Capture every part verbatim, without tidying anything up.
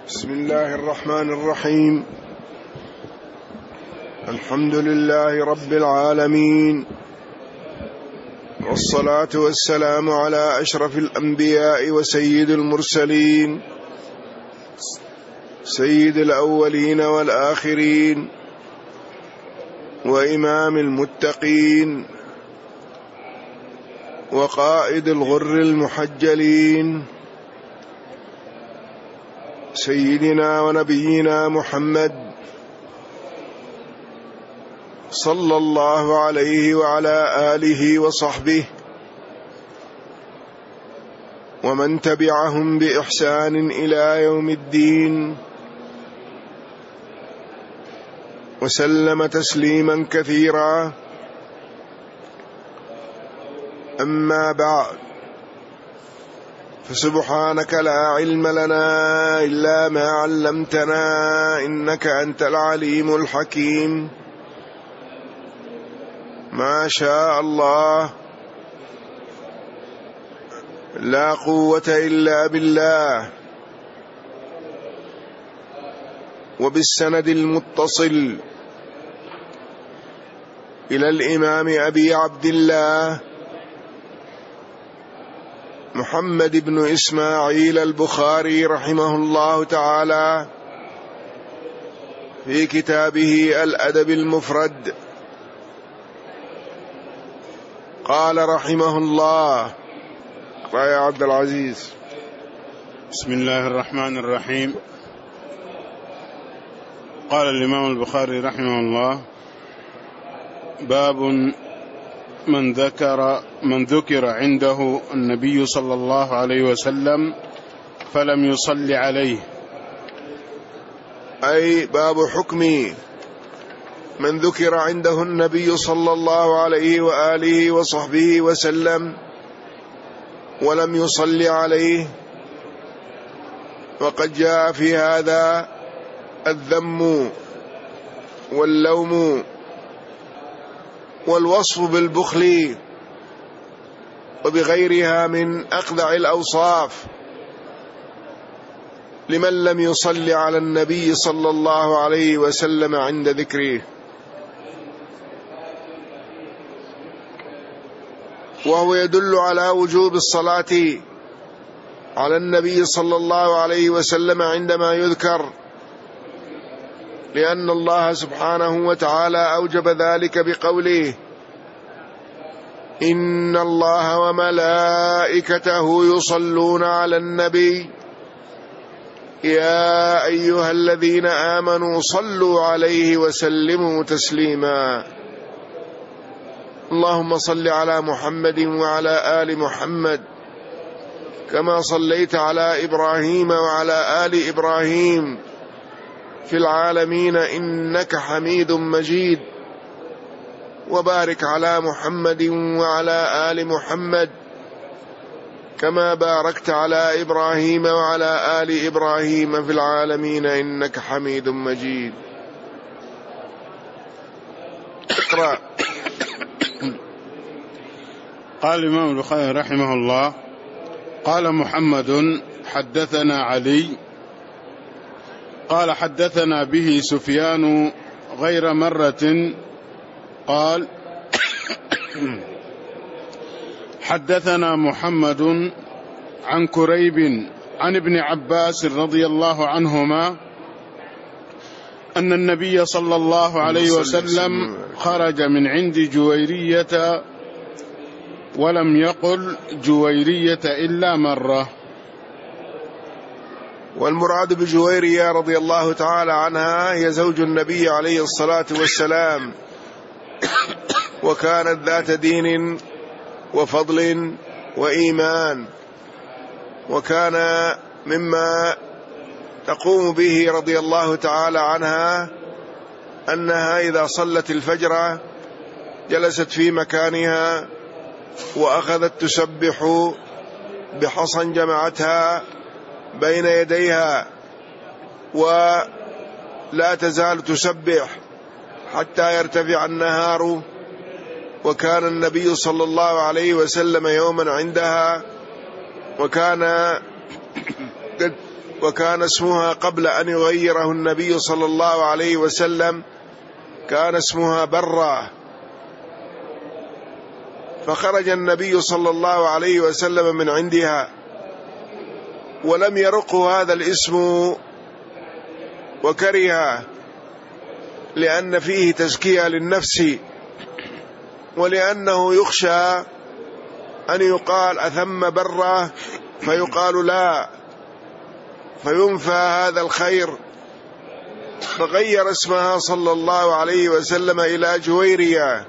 بسم الله الرحمن الرحيم. الحمد لله رب العالمين، والصلاة والسلام على أشرف الأنبياء وسيد المرسلين، سيد الأولين والآخرين، وإمام المتقين، وقائد الغر المحجلين، سيدنا ونبينا محمد صلى الله عليه وعلى آله وصحبه ومن تبعهم بإحسان إلى يوم الدين، وسلم تسليما كثيرا. أما بعد، فسبحانك لا علم لنا إلا ما علمتنا، إنك أنت العليم الحكيم. ما شاء الله، لا قوة إلا بالله. وبالسند المتصل إلى الإمام أبي عبد الله محمد بن إسماعيل البخاري رحمه الله تعالى في كتابه الأدب المفرد، قال رحمه الله: يا عبد العزيز. بسم الله الرحمن الرحيم. قال الإمام البخاري رحمه الله: باب من ذكر من ذكر عنده النبي صلى الله عليه وسلم فلم يصل عليه. أي باب حكم من ذكر عنده النبي صلى الله عليه وآله وصحبه وسلم ولم يصل عليه. وقد جاء في هذا الذم واللوم والوصف بالبخل وبغيرها من أقذع الأوصاف لمن لم يصل على النبي صلى الله عليه وسلم عند ذكره. وهو يدل على وجوب الصلاة على النبي صلى الله عليه وسلم عندما يذكر، لأن الله سبحانه وتعالى أوجب ذلك بقوله: إن الله وملائكته يصلون على النبي يا أيها الذين آمنوا صلوا عليه وسلموا تسليما. اللهم صل على محمد وعلى آل محمد كما صليت على إبراهيم وعلى آل إبراهيم في العالمين إنك حميد مجيد. وبارك على محمد وعلى آل محمد كما باركت على إبراهيم وعلى آل إبراهيم في العالمين إنك حميد مجيد. اقرأ. قال الإمام البخاري رحمه الله: قال محمد حدثنا علي قال حدثنا به سفيان غير مرة قال حدثنا محمد عن كريب عن ابن عباس رضي الله عنهما أن النبي صلى الله عليه وسلم خرج من عند جويرية ولم يقل جويرية إلا مرة. والمراد بجويرية رضي الله تعالى عنها هي زوج النبي عليه الصلاة والسلام، وكانت ذات دين وفضل وإيمان، وكان مما تقوم به رضي الله تعالى عنها أنها إذا صلت الفجر جلست في مكانها وأخذت تسبح بحصى جمعتها بين يديها، ولا تزال تسبح حتى يرتفع النهار. وكان النبي صلى الله عليه وسلم يوما عندها، وكان قد وكان اسمها قبل أن يغيره النبي صلى الله عليه وسلم كان اسمها برة، فخرج النبي صلى الله عليه وسلم من عندها ولم يرقه هذا الاسم وكرهه، لأن فيه تزكية للنفس، ولأنه يخشى أن يقال أثم برة فيقال لا فينفى هذا الخير، فغير اسمها صلى الله عليه وسلم إلى جويرية،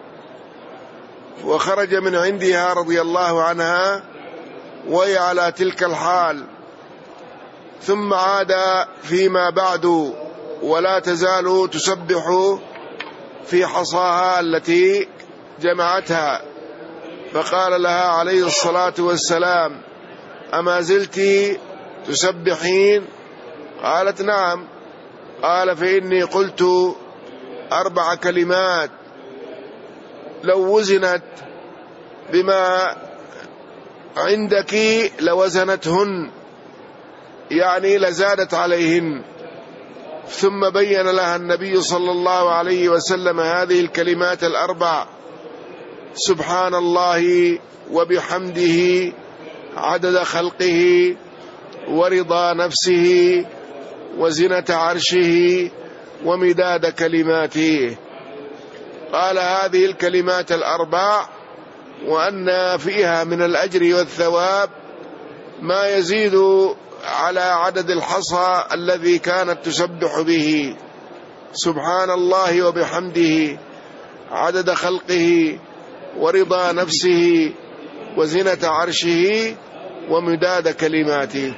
وخرج من عندها رضي الله عنها وهي على تلك الحال، ثم عاد فيما بعد ولا تزال تسبح في حصاها التي جمعتها، فقال لها عليه الصلاة والسلام: أما زلت تسبحين؟ قالت: نعم. قال: فإني قلت أربع كلمات لو وزنت بما عندك لوزنتهن، يعني لزادت عليهن. ثم بين لها النبي صلى الله عليه وسلم هذه الكلمات الأربع: سبحان الله وبحمده عدد خلقه ورضا نفسه وزنة عرشه ومداد كلماته. قال: هذه الكلمات الأربع وأن فيها من الأجر والثواب ما يزيد على عدد الحصى الذي كانت تسبح به. سبحان الله وبحمده عدد خلقه ورضا نفسه وزنة عرشه ومداد كلماته.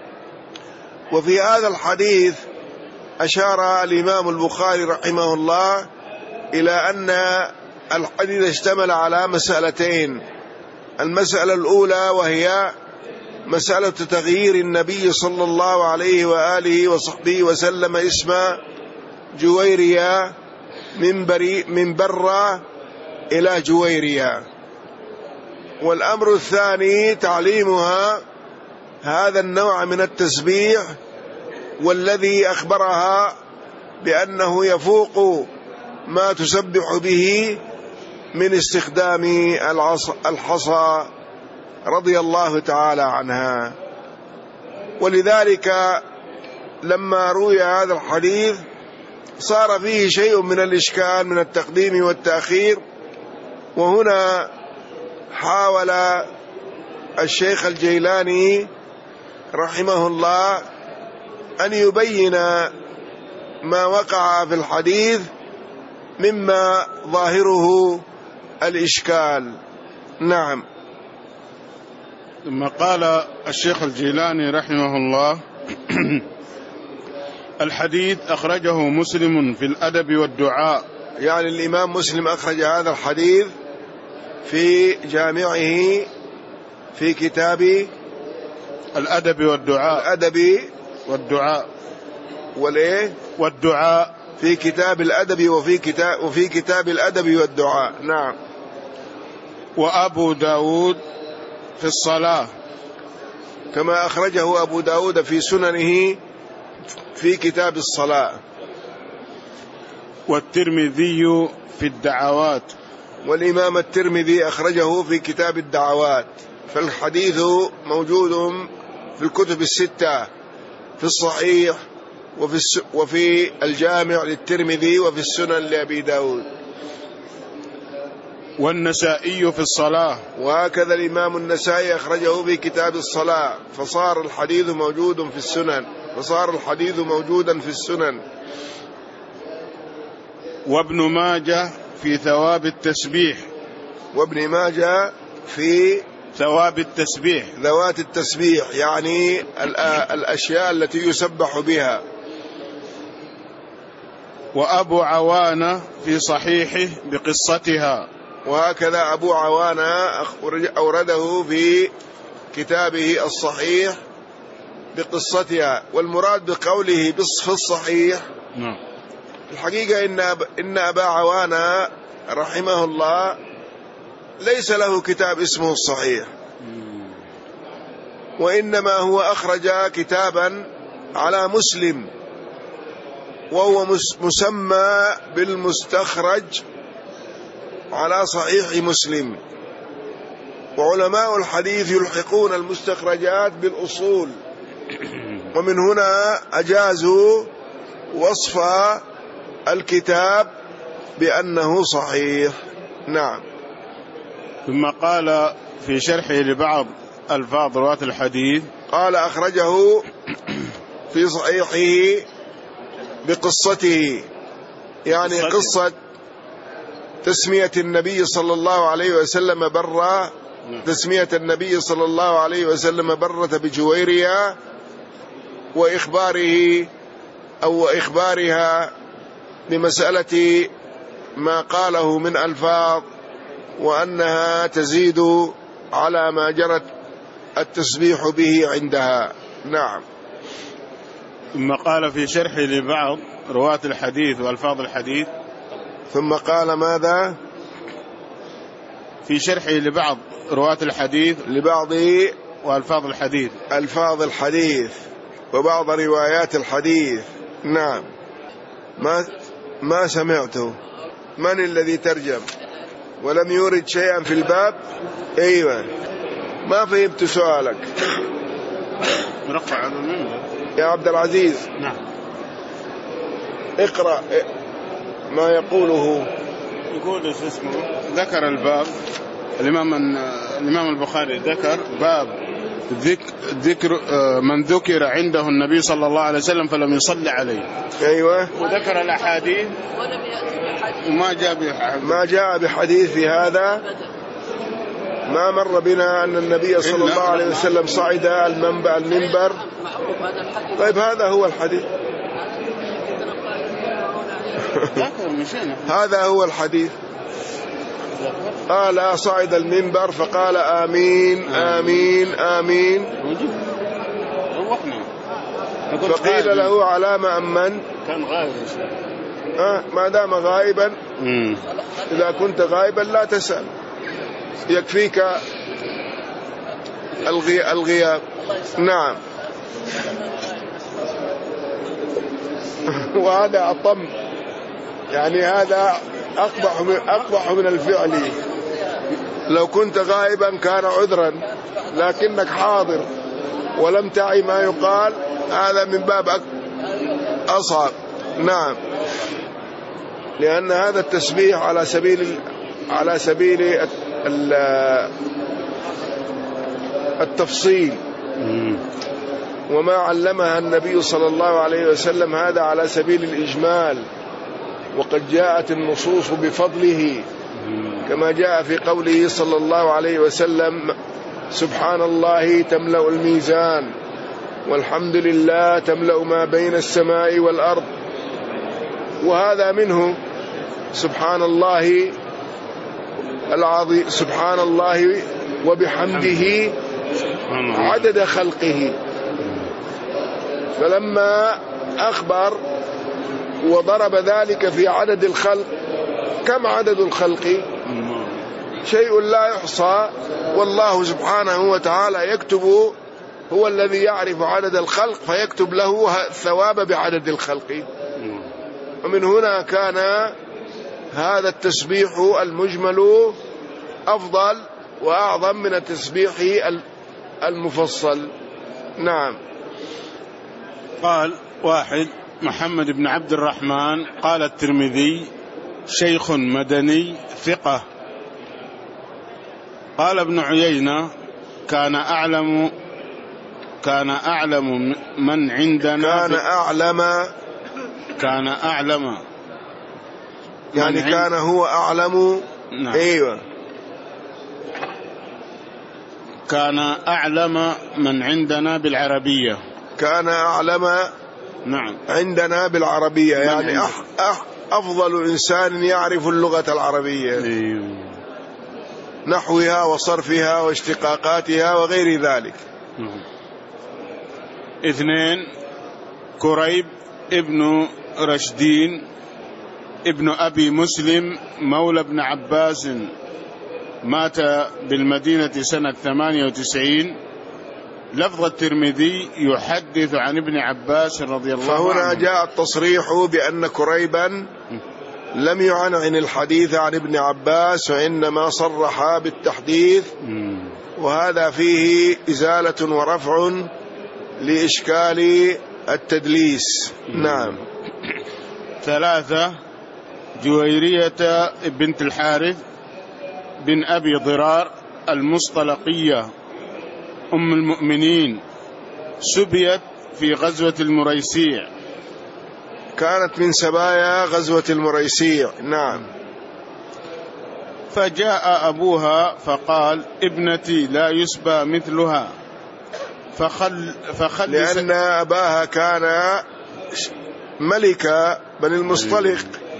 وفي هذا الحديث أشار الإمام البخاري رحمه الله إلى أن الحديث اشتمل على مسألتين: المسألة الأولى وهي مسألة تغيير النبي صلى الله عليه وآله وصحبه وسلم اسم جويرية من, بري من برة إلى جويرية، والأمر الثاني تعليمها هذا النوع من التسبيح، والذي أخبرها بأنه يفوق ما تسبح به من استخدام الحصى رضي الله تعالى عنها. ولذلك لما روي هذا الحديث صار فيه شيء من الإشكال من التقديم والتأخير، وهنا حاول الشيخ الجيلاني رحمه الله أن يبين ما وقع في الحديث مما ظاهره الإشكال. نعم. ثم قال الشيخ الجيلاني رحمه الله: الحديث أخرجه مسلم في الأدب والدعاء، يعني الإمام مسلم أخرج هذا الحديث في جامعه في كتاب الأدب والدعاء الأدب والدعاء والإيه والدعاء في كتاب الأدب وفي كتاب وفي كتاب الأدب والدعاء. نعم. وأبو داود في الصلاة، كما أخرجه أبو داود في سننه في كتاب الصلاة. والترمذي في الدعوات، والإمام الترمذي أخرجه في كتاب الدعوات. فالحديث موجود في الكتب الستة، في الصحيح وفي وفي الجامع للترمذي وفي السنن لأبي داود. والنسائي في الصلاة، وهكذا الإمام النسائي أخرجه في كتاب الصلاة، فصار الحديث موجود في السنن فصار الحديث موجودا في السنن. وابن ماجه في ثواب التسبيح، وابن ماجه في ثواب التسبيح، ذوات التسبيح، يعني الأشياء التي يسبح بها. وأبو عوانة في صحيحه بقصتها، وهكذا أبو عوانة أورده في كتابه الصحيح بقصتها. والمراد بقوله في الصحيح نعم. الحقيقة إن إن أبا عوانة رحمه الله ليس له كتاب اسمه الصحيح، وإنما هو أخرج كتابا على مسلم، وهو مسمى بالمستخرج على صحيح مسلم. وعلماء الحديث يلحقون المستخرجات بالأصول، ومن هنا أجازوا وصف الكتاب بأنه صحيح. نعم. ثم قال في شرحه لبعض ألفاظ رواة الحديث، قال أخرجه في صحيحه بقصته، يعني قصة تسمية النبي صلى الله عليه وسلم برة، تسمية النبي صلى الله عليه وسلم برة بجويرية، وإخباره أو إخبارها بمسألة ما قاله من ألفاظ، وأنها تزيد على ما جرت التسبيح به عندها. نعم. ثم قال في شرحه لبعض رواة الحديث وألفاظ الحديث، ثم قال ماذا؟ في شرحه لبعض رواة الحديث لبعض وألفاظ الحديث، ألفاظ الحديث وبعض روايات الحديث. نعم. ما ما سمعته. من الذي ترجم ولم يورد شيئا في الباب؟ أيوة، ما فهمت سؤالك. مرفع على المنبر يا عبد العزيز. نعم. اقرأ ما يقوله. يقول ايش اسمه، ذكر الباب الإمام الإمام البخاري ذكر باب ذكر من ذكر عنده النبي صلى الله عليه وسلم فلم يصلي عليه. أيوة. وذكر الأحاديث وما جاء بحديث، ما جاء بحديث في هذا. ما مر بنا أن النبي صلى الله عليه وسلم صعد المنبر. طيب هذا هو الحديث. هذا هو الحديث. قال صعد المنبر فقال آمين آمين آمين، فقيل له علامة أمن؟ كان غائب. آه ما دام غائبا، إذا كنت غائبا لا تسأل، يكفيك الغي... الغياب. نعم. وهذا أطم، يعني هذا أقبح من, أقبح من الفعل. لو كنت غائبا كان عذرا، لكنك حاضر ولم تعي ما يقال، هذا من باب أصعب. نعم. لأن هذا التسبيح على سبيل على سبيل التفصيل، وما علمها النبي صلى الله عليه وسلم هذا على سبيل الإجمال، وقد جاءت النصوص بفضله، كما جاء في قوله صلى الله عليه وسلم: سبحان الله تملأ الميزان، والحمد لله تملأ ما بين السماء والأرض. وهذا منه سبحان الله العظيم، سبحان الله وبحمده عدد خلقه. فلما أخبر وضرب ذلك في عدد الخلق، كم عدد الخلق؟ شيء لا يحصى، والله سبحانه وتعالى يكتب، هو الذي يعرف عدد الخلق فيكتب له الثواب بعدد الخلق. ومن هنا كان هذا التسبيح المجمل أفضل وأعظم من التسبيح المفصل. نعم. قال واحد: محمد بن عبد الرحمن قال الترمذي: شيخ مدني ثقة. قال ابن عيينة: كان أعلم كان أعلم من عندنا كان أعلم كان أعلم يعني كان هو أعلم. نعم. أيوة. كان أعلم من عندنا بالعربية. كان أعلم نعم عندنا بالعربية، يعني أح أح أفضل إنسان يعرف اللغة العربية. أيوة. نحوها وصرفها واشتقاقاتها وغير ذلك. نعم. اثنين: كريب ابن رشدين ابن أبي مسلم مولى ابن عباس، مات بالمدينة سنة ثمانية وتسعين، لفظ الترمذي يحدث عن ابن عباس رضي الله عنه، فهنا جاء التصريح بأن كريبا لم يعنعن الحديث عن ابن عباس وإنما صرح بالتحديث، وهذا فيه إزالة ورفع لإشكال التدليس. نعم. ثلاثة، جويرية بنت الحارث بن أبي ضرار المصطلقية أم المؤمنين، سبيت في غزوة المريسيع، كانت من سبايا غزوة المريسيع. نعم. فجاء أبوها فقال ابنتي لا يسبى مثلها، فخل, فخل لأن أباها كان ملك بني المصطلق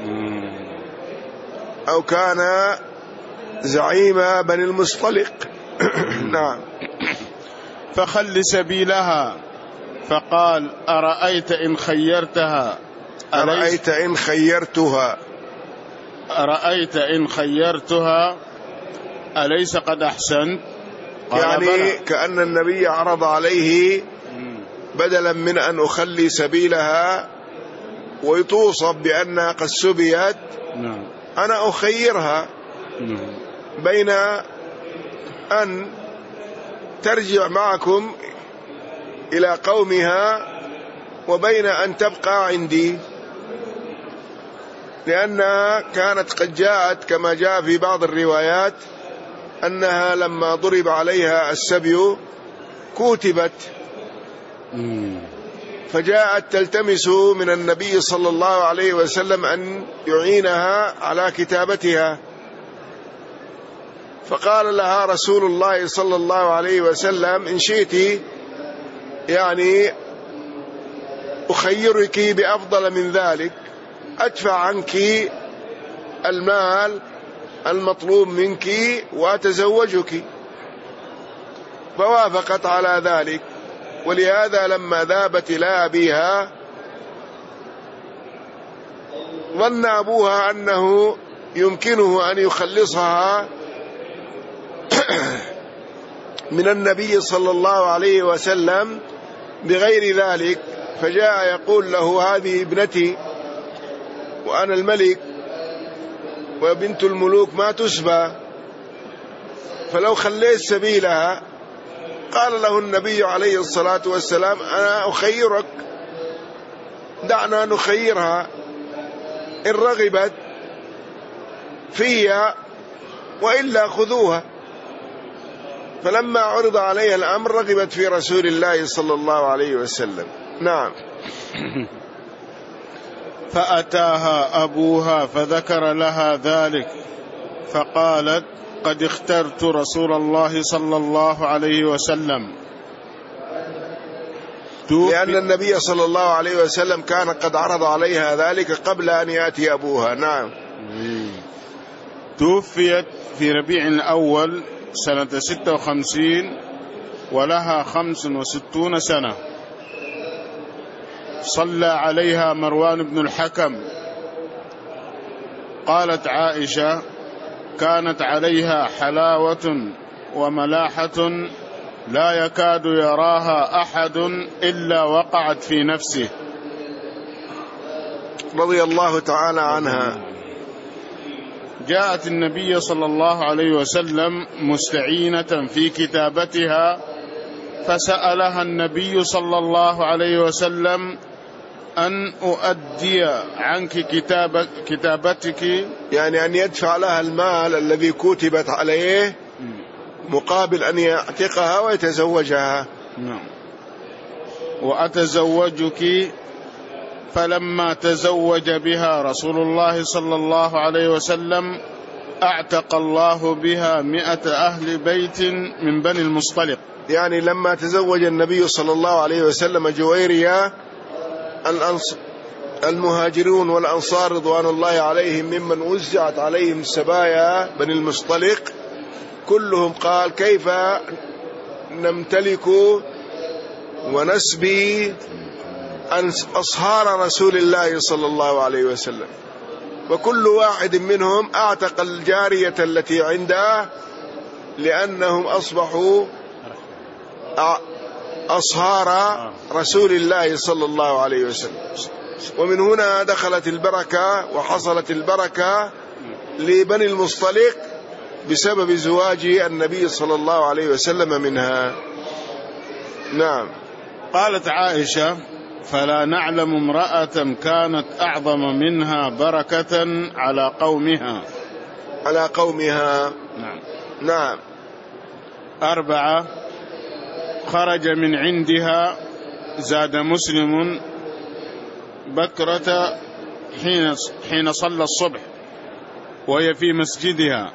أو كان زعيم بني المصطلق. نعم. فخل سبيلها، فقال أرأيت إن خيرتها أرأيت إن خيرتها أرأيت إن خيرتها أليس قد أحسنت؟ يعني بلى. كأن النبي عرض عليه بدلا من أن أخلي سبيلها ويتوصف بأنها قد سبيت، أنا أخيرها بين أن ترجع معكم إلى قومها وبين أن تبقى عندي، لأنها كانت قد جاءت كما جاء في بعض الروايات أنها لما ضرب عليها السبي كوتبت، فجاءت تلتمس من النبي صلى الله عليه وسلم أن يعينها على كتابتها، فقال لها رسول الله صلى الله عليه وسلم إن شئت يعني أخيرك بأفضل من ذلك، أدفع عنك المال المطلوب منك وأتزوجك، فوافقت على ذلك. ولهذا لما ذهبت إلى أبيها ظن أبوها أنه يمكنه أن يخلصها من النبي صلى الله عليه وسلم بغير ذلك، فجاء يقول له هذه ابنتي وأنا الملك وبنت الملوك ما تسبى، فلو خليت سبيلها. قال له النبي عليه الصلاة والسلام أنا أخيرك، دعنا نخيرها إن رغبت فيها وإلا خذوها. فلما عرض عليها الأمر رغبت في رسول الله صلى الله عليه وسلم. نعم. فأتاها أبوها فذكر لها ذلك، فقالت قد اخترت رسول الله صلى الله عليه وسلم، لأن النبي صلى الله عليه وسلم كان قد عرض عليها ذلك قبل أن يأتي أبوها. نعم. توفيت في ربيع الأول سنة ستة وخمسين ولها خمس وستون سنة. صلى عليها مروان بن الحكم. قالت عائشة كانت عليها حلاوة وملاحة لا يكاد يراها أحد إلا وقعت في نفسه، رضي الله تعالى عنها. جاءت النبي صلى الله عليه وسلم مستعينة في كتابتها، فسألها النبي صلى الله عليه وسلم أن أؤدي عنك كتاب كتابتك، يعني أن يدفع لها المال الذي كتبت عليه مقابل أن يعتقها ويتزوجها. نعم. وأتزوجك. فلما تزوج بها رسول الله صلى الله عليه وسلم أعتق الله بها مئة أهل بيت من بني المصطلق. يعني لما تزوج النبي صلى الله عليه وسلم جويرية، المهاجرون والأنصار رضوان الله عليهم ممن وزعت عليهم سبايا بني المصطلق كلهم قال كيف نمتلك ونسبي أصهار رسول الله صلى الله عليه وسلم، وكل واحد منهم أعتق الجارية التي عنده لأنهم أصبحوا أصهار رسول الله صلى الله عليه وسلم. ومن هنا دخلت البركة وحصلت البركة لبني المصطلق بسبب زواج النبي صلى الله عليه وسلم منها. نعم. قالت عائشة: فلا نعلم امرأة كانت أعظم منها بركة على قومها. على قومها. نعم. نعم. أربعة: خرج من عندها، زاد مسلم، بكرة حين حين صلى الصبح وهي في مسجدها.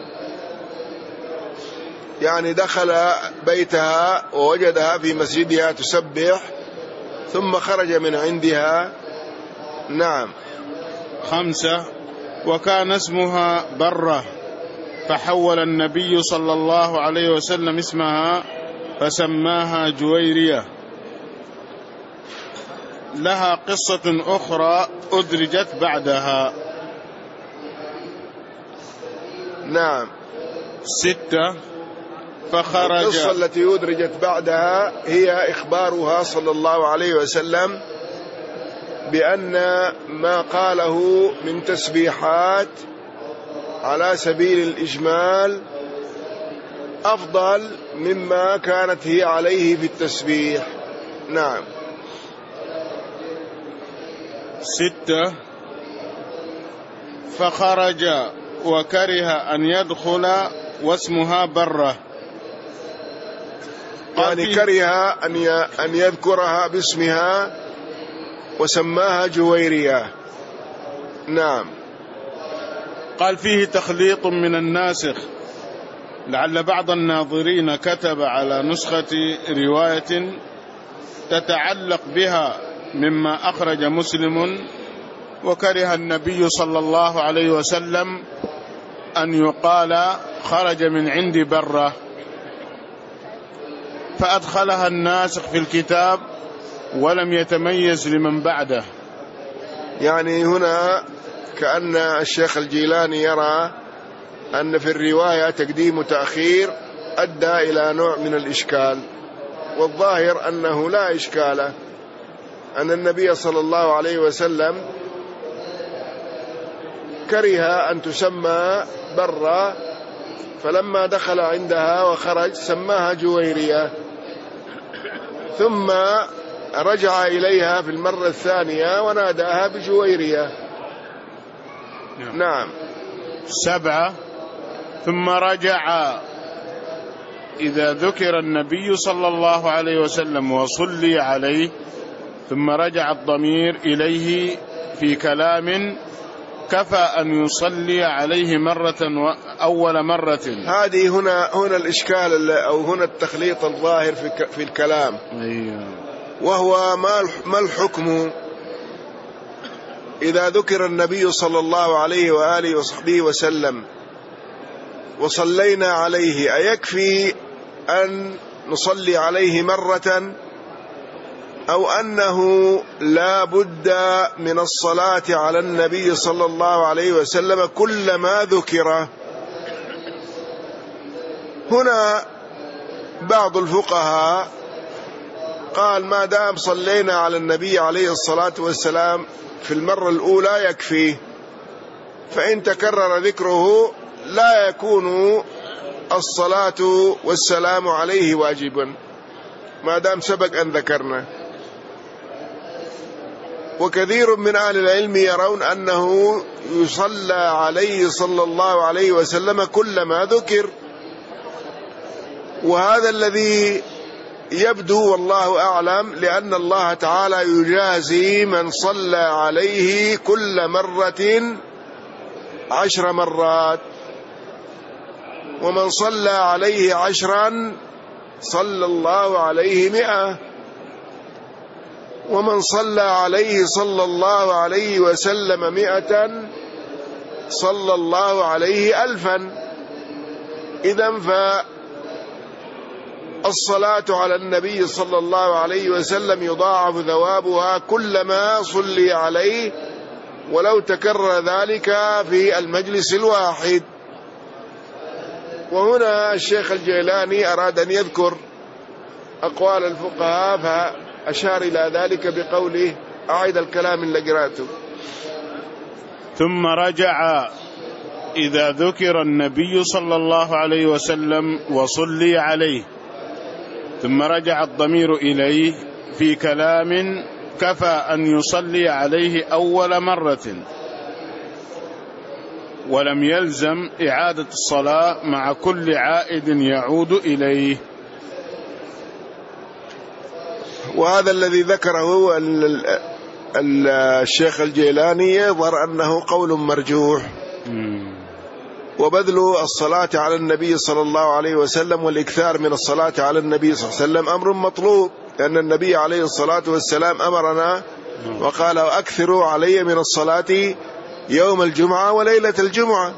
يعني دخل بيتها ووجدها في مسجدها تسبح ثم خرج من عندها. نعم. خمسة: وكان اسمها برة، فحول النبي صلى الله عليه وسلم اسمها فسماها جويرية. لها قصة أخرى أدرجت بعدها. نعم. ستة: فخرج. القصة التي أدرجت بعدها هي إخبارها صلى الله عليه وسلم بأن ما قاله من تسبيحات على سبيل الإجمال أفضل مما كانت هي عليه في التسبيح. نعم. ستة: فخرج وكره أن يدخل واسمها برة. يعني كره أن يذكرها باسمها وسماها جويرية. نعم. قال: فيه تخليط من الناسخ، لعل بعض الناظرين كتب على نسخة رواية تتعلق بها مما أخرج مسلم، وكره النبي صلى الله عليه وسلم أن يقال خرج من عند برة، فأدخلها الناسخ في الكتاب ولم يتميز لمن بعده. يعني هنا كأن الشيخ الجيلاني يرى أن في الرواية تقديم وتأخير أدى إلى نوع من الإشكال، والظاهر أنه لا إشكال، أن النبي صلى الله عليه وسلم كره أن تسمى برة، فلما دخل عندها وخرج سماها جويرية، ثم رجع إليها في المرة الثانية وناداها بجويرية. نعم. سبعة: ثم رجع إذا ذكر النبي صلى الله عليه وسلم وصلي عليه، ثم رجع الضمير إليه في كلام كفى أن يصلي عليه مرة أول مرة. هذه هنا هنا الإشكال أو هنا التخليط الظاهر في في الكلام. أيوه. وهو ما الحكم إذا ذكر النبي صلى الله عليه وآله وصحبه وسلم وصلينا عليه، أيكفي أن نصلي عليه مرة، أو أنه لا بد من الصلاة على النبي صلى الله عليه وسلم كلما ذكر؟ هنا بعض الفقهاء قال ما دام صلينا على النبي عليه الصلاة والسلام في المرة الأولى يكفي، فإن تكرر ذكره لا يكون الصلاة والسلام عليه واجبا ما دام سبق أن ذكرنا. وكثير من أهل العلم يرون أنه يصلى عليه صلى الله عليه وسلم كلما ذكر، وهذا الذي يبدو والله أعلم، لأن الله تعالى يجازي من صلى عليه كل مرة عشر مرات، ومن صلى عليه عشرا صلى الله عليه مئة، ومن صلى عليه صلى الله عليه وسلم مئة صلى الله عليه ألفا. إذن فالصلاة على النبي صلى الله عليه وسلم يضاعف ثوابها كلما صلي عليه، ولو تكرر ذلك في المجلس الواحد. وهنا الشيخ الجيلاني أراد أن يذكر أقوال الفقهاء، فأشار إلى ذلك بقوله أعيد الكلام اللي قرأته. ثم رجع إذا ذكر النبي صلى الله عليه وسلم وصلي عليه، ثم رجع الضمير إليه في كلام كفى أن يصلي عليه أول مرة، ولم يلزم إعادة الصلاة مع كل عائد يعود إليه. وهذا الذي ذكره الشيخ الجيلاني يظهر أنه قول مرجوح. وبذل الصلاة على النبي صلى الله عليه وسلم والإكثار من الصلاة على النبي صلى الله عليه وسلم أمر مطلوب، لأن النبي عليه الصلاة والسلام أمرنا وقال أكثروا علي من الصلاة يوم الجمعة وليلة الجمعة.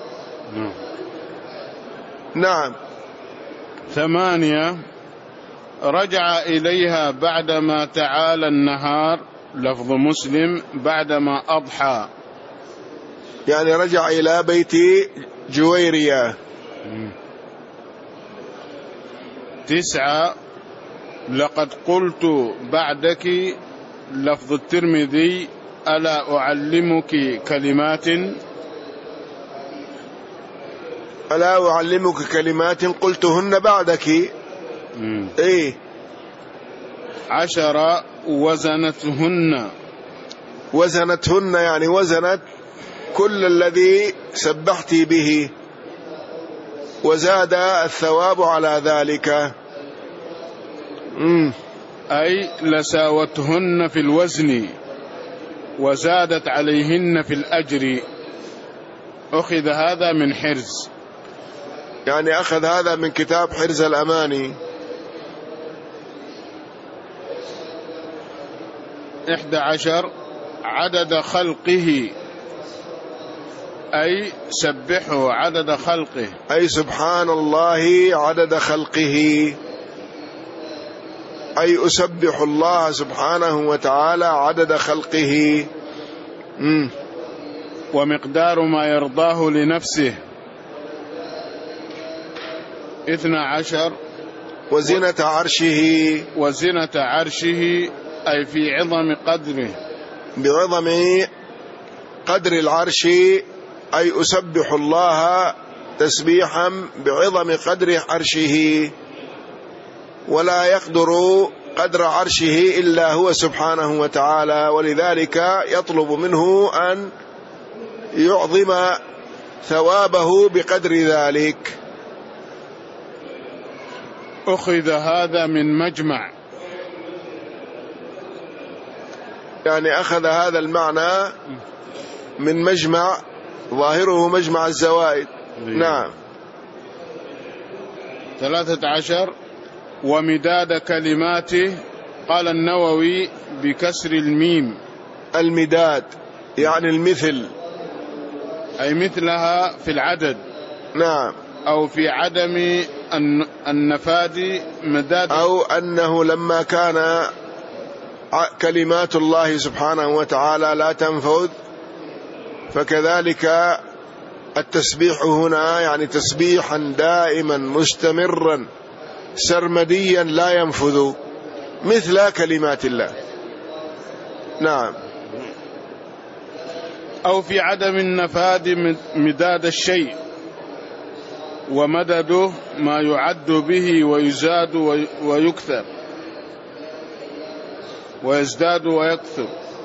نعم. ثمانية، رجع إليها بعدما تعالى النهار، لفظ مسلم بعدما أضحى، يعني رجع إلى بيت جويرية. تسعة، لقد قلت بعدك، لفظ الترمذي ألا أعلمك كلمات، ألا أعلمك كلمات قلتهن بعدك. مم. إيه. عشرة، وزنتهن، وزنتهن يعني وزنت كل الذي سبحتي به، وزاد الثواب على ذلك. مم. أي لساوتهن في الوزن وزادت عليهن في الأجر. أخذ هذا من حرز، يعني أخذ هذا من كتاب حرز الأماني. إحدى عشر، عدد خلقه، أي سبحه عدد خلقه، أي سبحان الله عدد خلقه، أي أسبح الله سبحانه وتعالى عدد خلقه. مم. ومقدار ما يرضاه لنفسه. اثنى عشر، وزنة عرشه، وزنة عرشه، أي في عظم قدره، بعظم قدر العرش، أي أسبح الله تسبيحا بعظم قدر عرشه، ولا يقدر قدر عرشه إلا هو سبحانه وتعالى، ولذلك يطلب منه أن يعظم ثوابه بقدر ذلك. أخذ هذا من مجمع، يعني أخذ هذا المعنى من مجمع، ظاهره مجمع الزوائد. نعم. ثلاثة عشر، ومداد كلماته، قال النووي بكسر الميم. المداد يعني المثل، أي مثلها في العدد. نعم. أو في عدم النفاذ مداد، أو أنه لما كان كلمات الله سبحانه وتعالى لا تنفذ، فكذلك التسبيح هنا يعني تسبيحا دائما مستمرا سرمديا لا ينفذ مثل كلمات الله. نعم. أو في عدم النفاذ مداد الشيء، ومدده ما يعد به ويزاد ويكثر ويزداد ويكثر.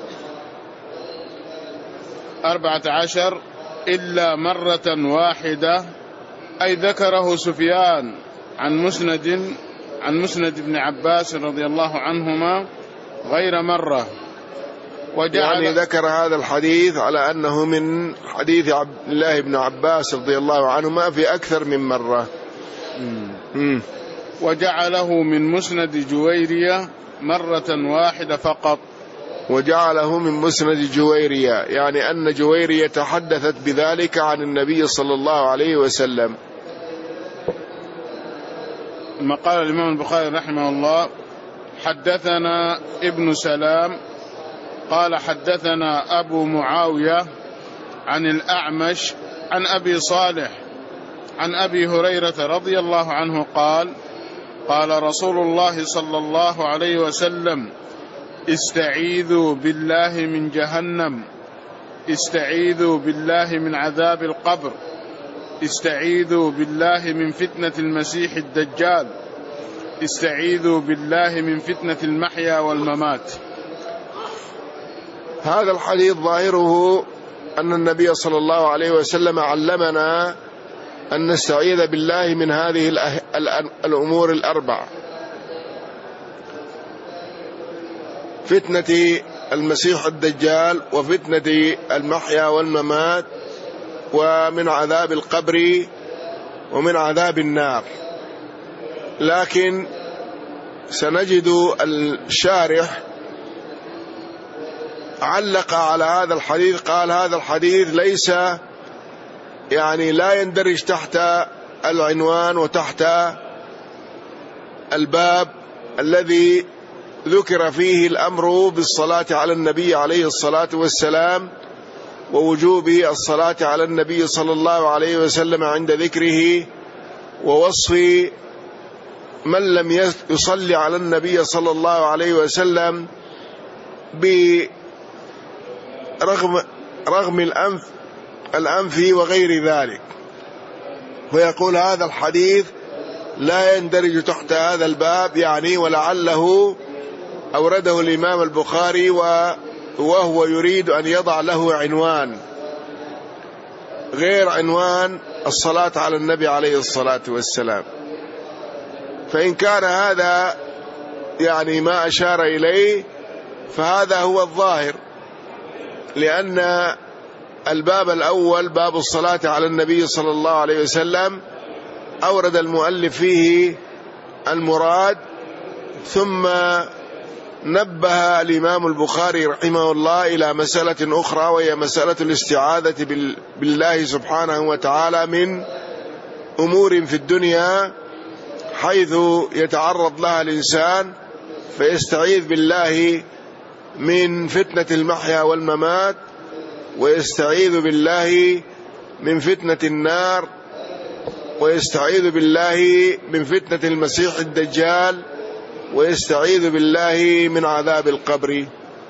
أربعة عشر، إلا مرة واحدة، أي ذكره سفيان عن مسند عن مسند ابن عباس رضي الله عنهما غير مرة، وجعل يعني ذكر هذا الحديث على أنه من حديث عبد الله بن عباس رضي الله عنهما في أكثر من مرة. مم. وجعله من مسند جويرية مرة واحدة فقط. وجعله من مسند جويرية يعني أن جويرية تحدثت بذلك عن النبي صلى الله عليه وسلم. ما قال الإمام البخاري رحمه الله: حدثنا ابن سلام قال حدثنا أبو معاوية عن الأعمش عن أبي صالح عن أبي هريرة رضي الله عنه قال: قال رسول الله صلى الله عليه وسلم: استعيذوا بالله من جهنم، استعيذوا بالله من عذاب القبر، استعيذوا بالله من فتنة المسيح الدجال، استعيذوا بالله من فتنة المحيا والممات. هذا الحديث ظاهره أن النبي صلى الله عليه وسلم علمنا أن نستعيذ بالله من هذه الأمور الأربع: فتنة المسيح الدجال، وفتنة المحيا والممات، ومن عذاب القبر، ومن عذاب النار. لكن سنجد الشارح علق على هذا الحديث، قال هذا الحديث ليس يعني لا يندرج تحت العنوان وتحت الباب الذي ذكر فيه الأمر بالصلاة على النبي عليه الصلاة والسلام، ووجوب الصلاة على النبي صلى الله عليه وسلم عند ذكره، ووصف من لم يصلي على النبي صلى الله عليه وسلم برغم رغم الأنف الأنف وغير ذلك. ويقول هذا الحديث لا يندرج تحت هذا الباب، يعني ولعله أورده الإمام البخاري وهو يريد أن يضع له عنوان غير عنوان الصلاة على النبي عليه الصلاة والسلام. فإن كان هذا يعني ما أشار إليه فهذا هو الظاهر، لأن الباب الأول باب الصلاة على النبي صلى الله عليه وسلم أورد المؤلف فيه المراد، ثم نبه الإمام البخاري رحمه الله إلى مسألة أخرى، وهي مسألة الاستعاذة بالله سبحانه وتعالى من أمور في الدنيا حيث يتعرض لها الإنسان، فيستعيذ بالله من فتنة المحيا والممات، ويستعيذ بالله من فتنة النار، ويستعيذ بالله من فتنة المسيح الدجال، ويستعيذ بالله من عذاب القبر.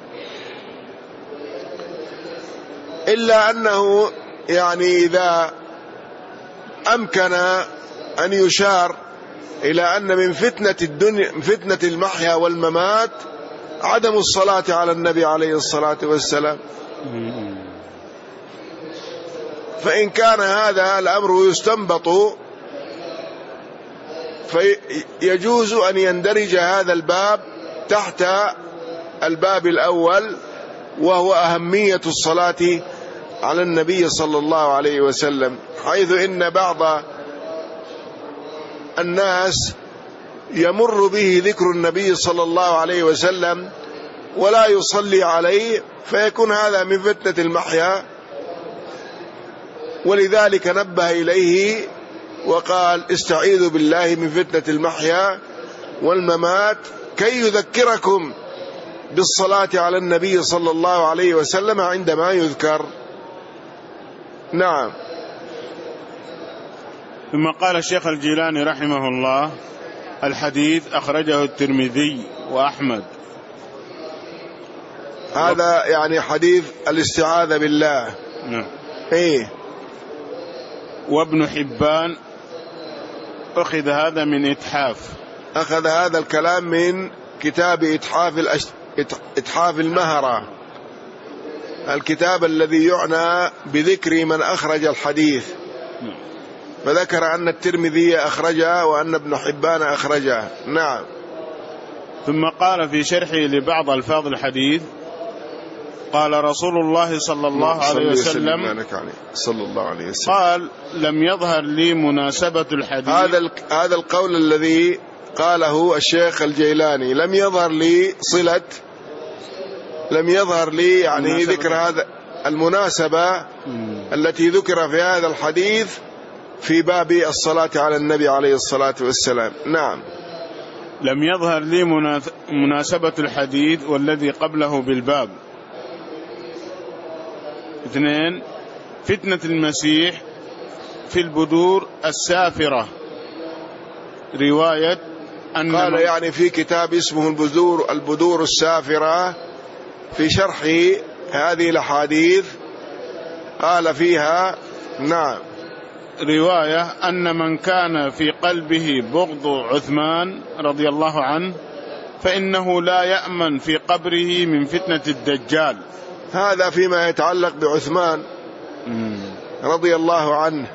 إلا أنه يعني إذا أمكن أن يشار إلى أن من فتنة الدنيا فتنة المحيا والممات عدم الصلاة على النبي عليه الصلاة والسلام، فإن كان هذا الأمر يستنبط فيجوز أن يندرج هذا الباب تحت الباب الأول، وهو أهمية الصلاة على النبي صلى الله عليه وسلم، حيث إن بعض الناس يمر به ذكر النبي صلى الله عليه وسلم ولا يصلي عليه، فيكون هذا من فتنة المحيا، ولذلك نبه إليه وقال: استعيذوا بالله من فتنة المحيا والممات، كي يذكركم بالصلاة على النبي صلى الله عليه وسلم عندما يذكر. نعم. ثم قال الشيخ الجيلاني رحمه الله: الحديث أخرجه الترمذي وأحمد. هذا يعني حديث الاستعاذة بالله. نعم. إيه. وابن حبان أخذ هذا من إتحاف، أخذ هذا الكلام من كتاب إتحاف الأش... إتحاف المهرة، الكتاب الذي يعنى بذكر من أخرج الحديث، فذكر أن الترمذي أخرجه وأن ابن حبان أخرجه. نعم. ثم قال في شرحه لبعض ألفاظ الحديث: قال رسول الله صلى الله عليه وسلم صلى الله عليه وسلم قال: لم يظهر لي مناسبة الحديث. هذا هذا القول الذي قاله الشيخ الجيلاني، لم يظهر لي صلة، لم يظهر لي يعني ذكر هذا المناسبة مم. التي ذكر في هذا الحديث في باب الصلاة على النبي عليه الصلاة والسلام. نعم. لم يظهر لي مناسبة الحديث والذي قبله بالباب. اثنين: فتنة المسيح في البدور السافرة، رواية أن قال يعني في كتاب اسمه البذور البذور السافرة في شرح هذه الأحاديث قال فيها نعم رواية أن من كان في قلبه بغض عثمان رضي الله عنه فإنه لا يأمن في قبره من فتنة الدجال. هذا فيما يتعلق بعثمان رضي الله عنه.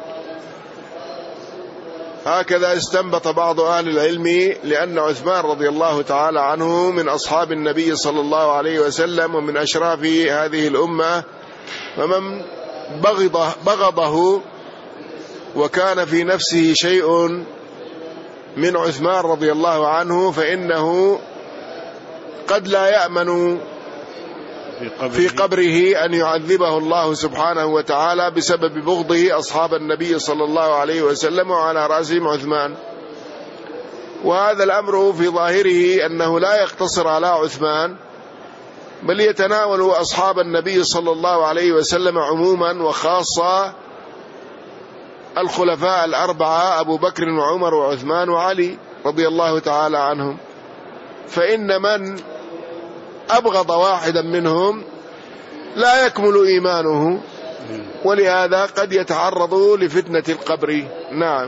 هكذا استنبط بعض أهل العلم لأن عثمان رضي الله تعالى عنه من أصحاب النبي صلى الله عليه وسلم ومن أشراف هذه الأمة، فمن بغضه, بغضه وكان في نفسه شيء من عثمان رضي الله عنه فإنه قد لا يأمن في قبره أن يعذبه الله سبحانه وتعالى بسبب بغضه أصحاب النبي صلى الله عليه وسلم وعلى رأسهم عثمان. وهذا الأمر في ظاهره أنه لا يقتصر على عثمان، بل يتناول أصحاب النبي صلى الله عليه وسلم عموما، وخاصة الخلفاء الأربعة أبو بكر وعمر وعثمان وعلي رضي الله تعالى عنهم. فإن من أبغض واحدا منهم لا يكمل إيمانه، ولهذا قد يتعرض لفتنة القبر. نعم.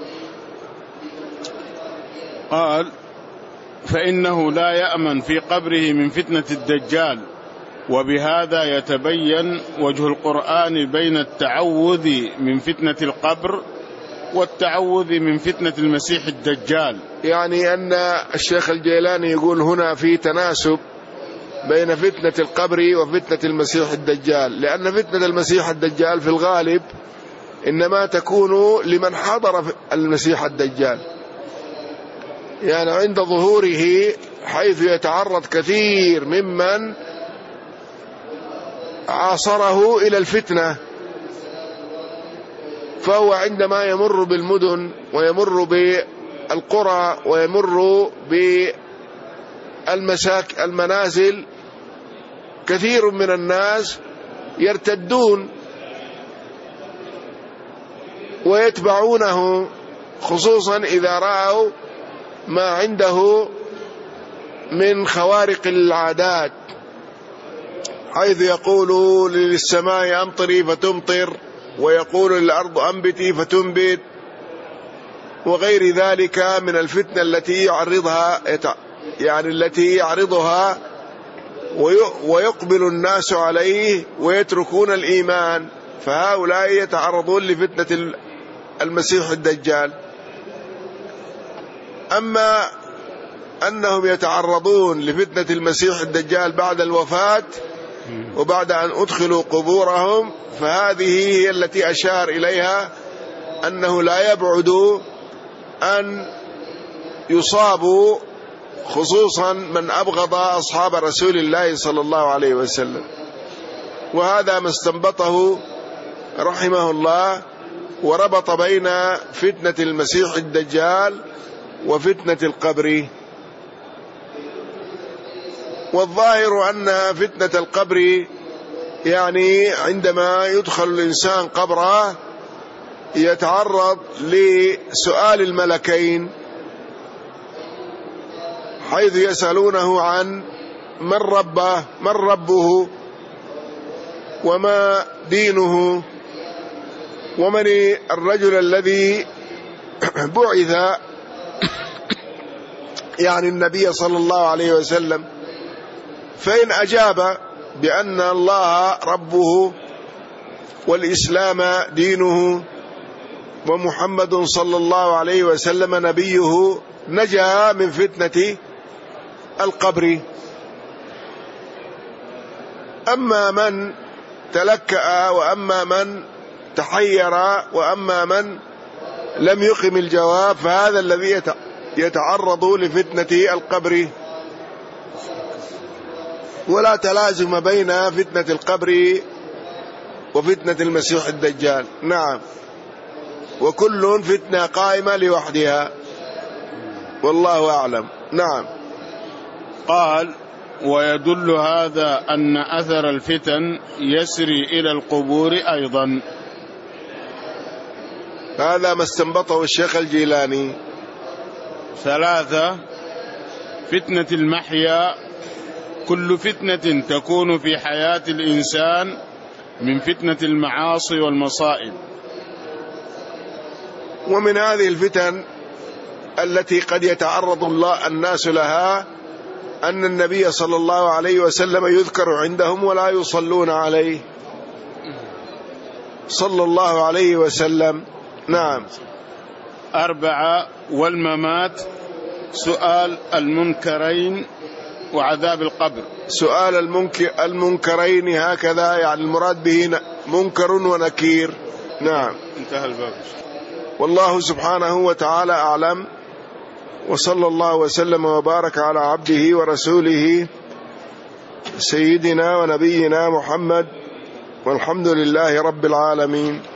قال فإنه لا يأمن في قبره من فتنة الدجال. وبهذا يتبين وجه القرآن بين التعوذ من فتنة القبر والتعوذ من فتنة المسيح الدجال. يعني أن الشيخ الجيلاني يقول هنا في تناسب بين فتنة القبر وفتنة المسيح الدجال، لأن فتنة المسيح الدجال في الغالب إنما تكون لمن حضر المسيح الدجال، يعني عند ظهوره، حيث يتعرض كثير ممن عاصره إلى الفتنة. فهو عندما يمر بالمدن ويمر بالقرى ويمر بالمساك المنازل، كثير من الناس يرتدون ويتبعونه، خصوصا إذا رأوا ما عنده من خوارق العادات، حيث يقول للسماء أمطري فتمطر، ويقول للأرض أنبتي فتنبت، وغير ذلك من الفتنة التي يعرضها يعني التي يعرضها ويقبل الناس عليه ويتركون الإيمان. فهؤلاء يتعرضون لفتنة المسيح الدجال. أما أنهم يتعرضون لفتنة المسيح الدجال بعد الوفاة وبعد أن أدخلوا قبورهم، فهذه هي التي أشار إليها أنه لا يبعد أن يصابوا، خصوصا من أبغض أصحاب رسول الله صلى الله عليه وسلم. وهذا ما استنبطه رحمه الله، وربط بين فتنة المسيح الدجال وفتنة القبر. والظاهر أن فتنة القبر يعني عندما يدخل الإنسان قبره يتعرض لسؤال الملكين، حيث يسألونه عن من ربه من ربه وما دينه، ومن الرجل الذي بعث يعني النبي صلى الله عليه وسلم. فإن أجاب بأن الله ربه والإسلام دينه ومحمد صلى الله عليه وسلم نبيه، نجا من فتنة القبر. أما من تلكأ، وأما من تحير، وأما من لم يقم الجواب، فهذا الذي يتعرض لفتنة القبر. ولا تلازم بين فتنة القبر وفتنة المسيح الدجال. نعم، وكل فتنة قائمة لوحدها، والله أعلم. نعم. قال ويدل هذا أن أثر الفتن يسري إلى القبور أيضا. هذا ما استنبطه الشيخ الجيلاني، ثلاثة فتنة المحيا، كل فتنة تكون في حياة الإنسان من فتنة المعاصي والمصائب. ومن هذه الفتن التي قد يتعرض الله الناس لها أن النبي صلى الله عليه وسلم يذكر عندهم ولا يصلون عليه صلى الله عليه وسلم. نعم. أربعة والممات، سؤال المنكرين وعذاب القبر. سؤال المنكر المنكرين هكذا، يعني المراد به منكر ونكير. نعم. انتهى الباب. والله سبحانه وتعالى أعلم، وصلى الله وسلم وبارك على عبده ورسوله سيدنا ونبينا محمد، والحمد لله رب العالمين.